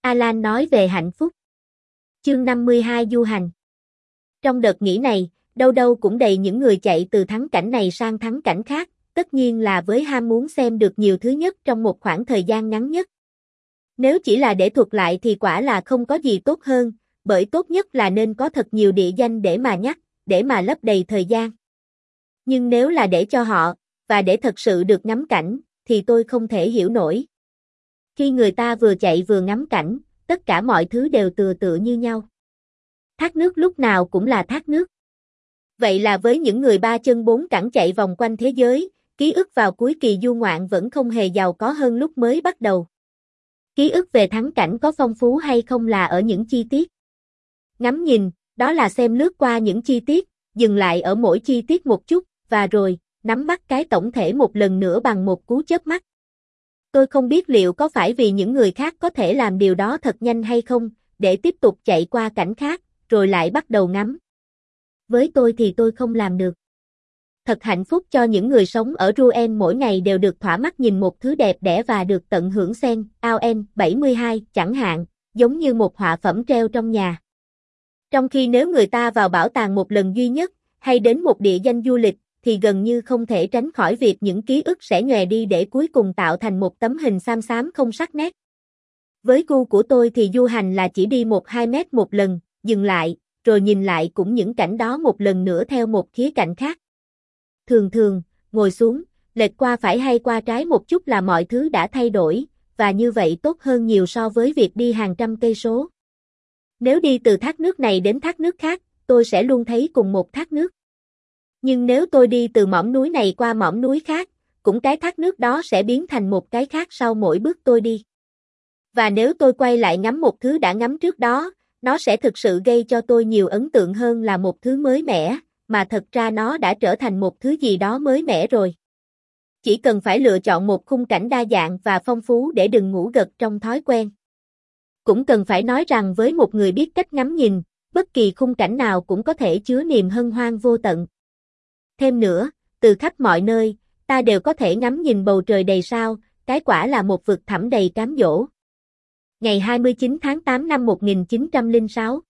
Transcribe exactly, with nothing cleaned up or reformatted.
Alan nói về hạnh phúc. Chương năm mươi hai Du hành. Trong đợt nghỉ này, đâu đâu cũng đầy những người chạy từ thắng cảnh này sang thắng cảnh khác, tất nhiên là với ham muốn xem được nhiều thứ nhất trong một khoảng thời gian ngắn nhất. Nếu chỉ là để thuật lại thì quả là không có gì tốt hơn, bởi tốt nhất là nên có thật nhiều địa danh để mà nhắc, để mà lấp đầy thời gian. Nhưng nếu là để cho họ, và để thật sự được ngắm cảnh, thì tôi không thể hiểu nổi. Khi người ta vừa chạy vừa ngắm cảnh, tất cả mọi thứ đều tựa tựa như nhau. Thác nước lúc nào cũng là thác nước. Vậy là với những người ba chân bốn cẳng chạy vòng quanh thế giới, ký ức vào cuối kỳ du ngoạn vẫn không hề giàu có hơn lúc mới bắt đầu. Ký ức về thắng cảnh có phong phú hay không là ở những chi tiết. Ngắm nhìn, đó là xem lướt qua những chi tiết, dừng lại ở mỗi chi tiết một chút, và rồi, nắm bắt cái tổng thể một lần nữa bằng một cú chớp mắt. Tôi không biết liệu có phải vì những người khác có thể làm điều đó thật nhanh hay không, để tiếp tục chạy qua cảnh khác, rồi lại bắt đầu ngắm. Với tôi thì tôi không làm được. Thật hạnh phúc cho những người sống ở Rouen mỗi ngày đều được thỏa mắt nhìn một thứ đẹp đẽ và được tận hưởng Saint Ouen bảy mươi hai chẳng hạn, giống như một họa phẩm treo trong nhà. Trong khi nếu người ta vào bảo tàng một lần duy nhất, hay đến một địa danh du lịch, thì gần như không thể tránh khỏi việc những ký ức sẽ nhòe đi để cuối cùng tạo thành một tấm hình xám xám không sắc nét. Với gu của tôi thì du hành là chỉ đi một hai mét một lần, dừng lại, rồi nhìn lại cũng những cảnh đó một lần nữa theo một khía cạnh khác. Thường thường, ngồi xuống, lệch qua phải hay qua trái một chút là mọi thứ đã thay đổi, và như vậy tốt hơn nhiều so với việc đi hàng trăm cây số. Nếu đi từ thác nước này đến thác nước khác, tôi sẽ luôn thấy cùng một thác nước. Nhưng nếu tôi đi từ mỏm núi này qua mỏm núi khác, cũng cái thác nước đó sẽ biến thành một cái khác sau mỗi bước tôi đi. Và nếu tôi quay lại ngắm một thứ đã ngắm trước đó, nó sẽ thực sự gây cho tôi nhiều ấn tượng hơn là một thứ mới mẻ, mà thật ra nó đã trở thành một thứ gì đó mới mẻ rồi. Chỉ cần phải lựa chọn một khung cảnh đa dạng và phong phú để đừng ngủ gật trong thói quen. Cũng cần phải nói rằng với một người biết cách ngắm nhìn, bất kỳ khung cảnh nào cũng có thể chứa niềm hân hoan vô tận. Thêm nữa, từ khắp mọi nơi, ta đều có thể ngắm nhìn bầu trời đầy sao, cái quả là một vực thẳm đầy cám dỗ. Ngày hai mươi chín tháng tám năm một nghìn chín trăm lẻ sáu,